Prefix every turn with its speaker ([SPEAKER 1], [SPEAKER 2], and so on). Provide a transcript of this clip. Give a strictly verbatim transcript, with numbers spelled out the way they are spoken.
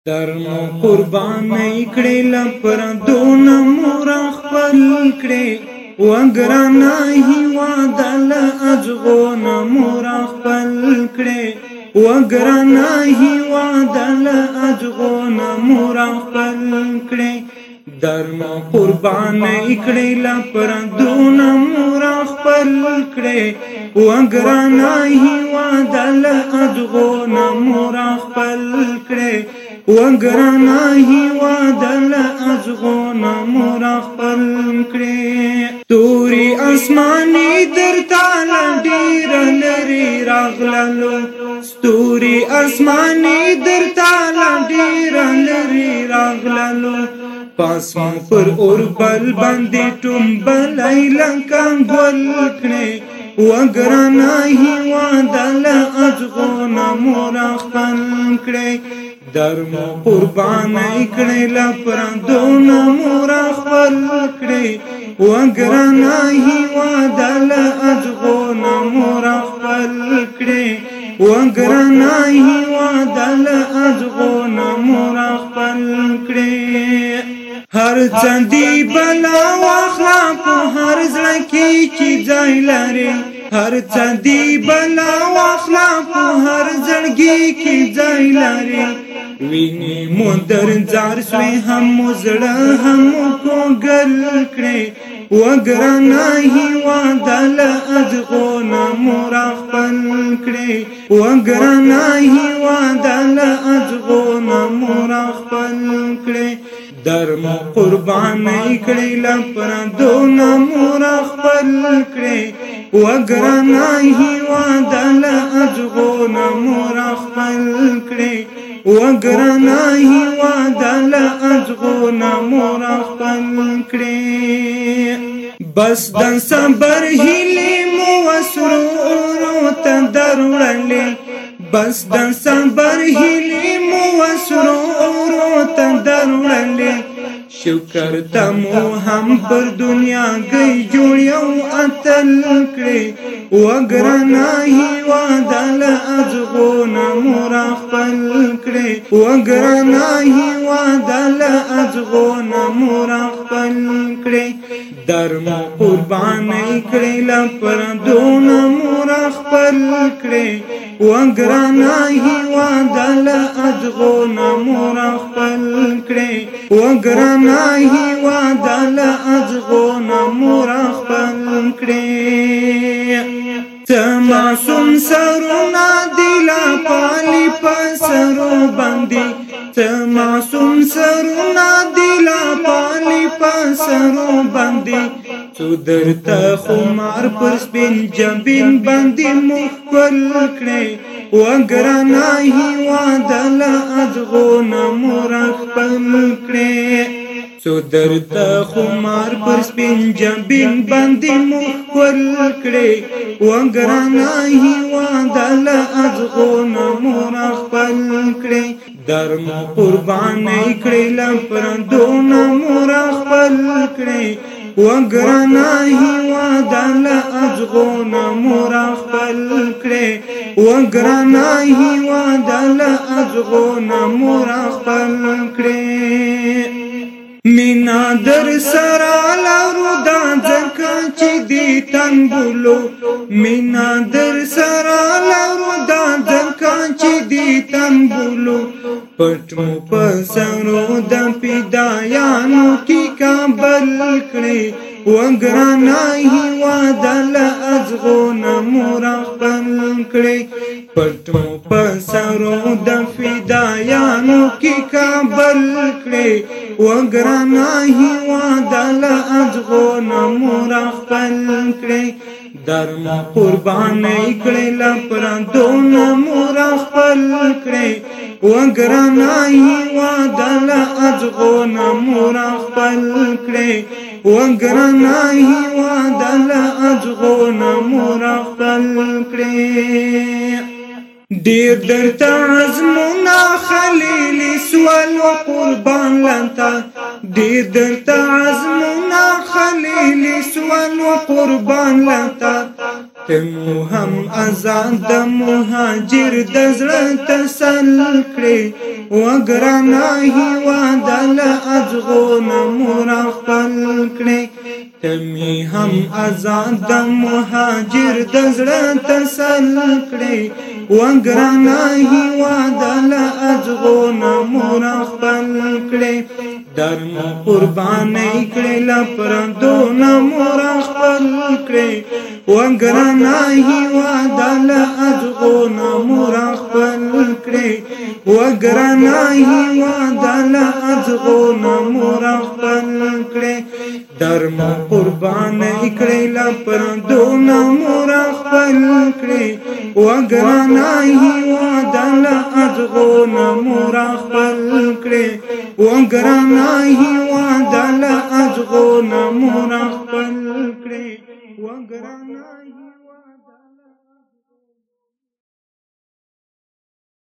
[SPEAKER 1] در مو قربانی کړي لپر دون مور خپل کړي وګرانا هیواد له ازغون مور خپل کړي وګرانا هیواد له ازغون مور خپل کړي در مو قربانی کړي لپر دون مور خپل کړي وګرانا هیواد له ازغون مور خپل کړي وګرانا هیواد له ازغون مور خپل کړي توري اسماني درته ډېر لري راغللو ستوري اسماني درته ډېر لري راغللو پاسمو پر اور بل باندې ټومبلای لکه ګل کړي وګرانا هیواد له ازغون مور خپل کړي در مو قربانی کړي لپر دون مور خپل کړي وګرانا هیواد له ازغون مور خپل کړي وګرانا هیواد له ازغون مور خپل کړي هر چندی بلا واخلا په هر ځای کې چې ځای لري هر چندی بلا واخلا په هر ځړګي کې ځای لري ویني مندر زار سوی هم زړه هم کوګل کړي وګرانا هیواد له ازغون مور خپل کړي وګرانا هیواد له ازغون مور خپل کړي در مو قربانی کړي لپر دون مور خپل کړي وګرانا هیواد له ازغون مور خپل کړي وګرانا هیواد له ازغون مور خپل کړي بس د صبر هیلې مو وسرور ته دروړلې بس د صبر هیلې مو وسرور ته دروړلې شکر تمو هم پر دنیا گئی جوړ یو اتل کړي وګرانا هیواد له ازغون مور خپل کړي وګرانا هیواد له ازغون مور خپل کړي در مو قربانی کړي لپر دون مور خپل کړي وګرانا هیواد له ازغون مور خپل کړي وګرانا هیواد له ازغون مور خپل کړي ته معصوم سرونه دلا پالي پسرو باندې ته معصوم سرونه دلا پالي پسرو باندې څو درته خمار پر سپین جبین باندې مخبل کړي وګرانا هیواد له ازغون مور خپل کړي څو درته خمار پر سپین جبین باندې مخبل کړي وګرانا هیواد له ازغون مور خپل کړي در مو قربانی کړي لپر دون مور خپل کړي وګرانا هیواد له ازغون مور خپل کړي وګرانا هیواد له ازغون مور خپل کړي مینا در سرا لارو دا ځکه چې دی تنبولو مینا در سرا لارو دا ځکه چې دی تنبولو پټ مو پسرو د پیدایانو کی کابل کړي وګرانا هیواد له ازغون مور خپل کړي پټ مو پسرو د فدایانو کی کابل کړي وګرانا هیواد له ازغون مور خپل کړي در مو قربانی کړي لپر دون مور خپل کړي وګرانا هیواد له ازغون مور خپل کړي وګرانا هیواد له ازغون مور خپل کړي ډېر درته عزمونه خلیل سوال و قربان لنته ډېر درته عزمونه خلیل سوالو قربان لتا تمو هم آزاد د مهاجر د زړه تسل کړې وګرانه هیواد له ازغونه مور خپل کړې تمی هم آزاد د مهاجر د زړه تسل کړې وګرانه هیواد له ازغونه مور خپل کړې درمو قربانې کړې لپرندونه مور خپل کړې وګرانه هیواد له ازغونه مور خپل کړې وګرانه هیواد له ازغونه مور خپل کړې درمو قربانې کړې لپرندونه مور خپل کړې وګرانه هیواد له ازغونه مور خپل کړې وګرانه هیواد له ازغونه مور خپل کړې وګرانه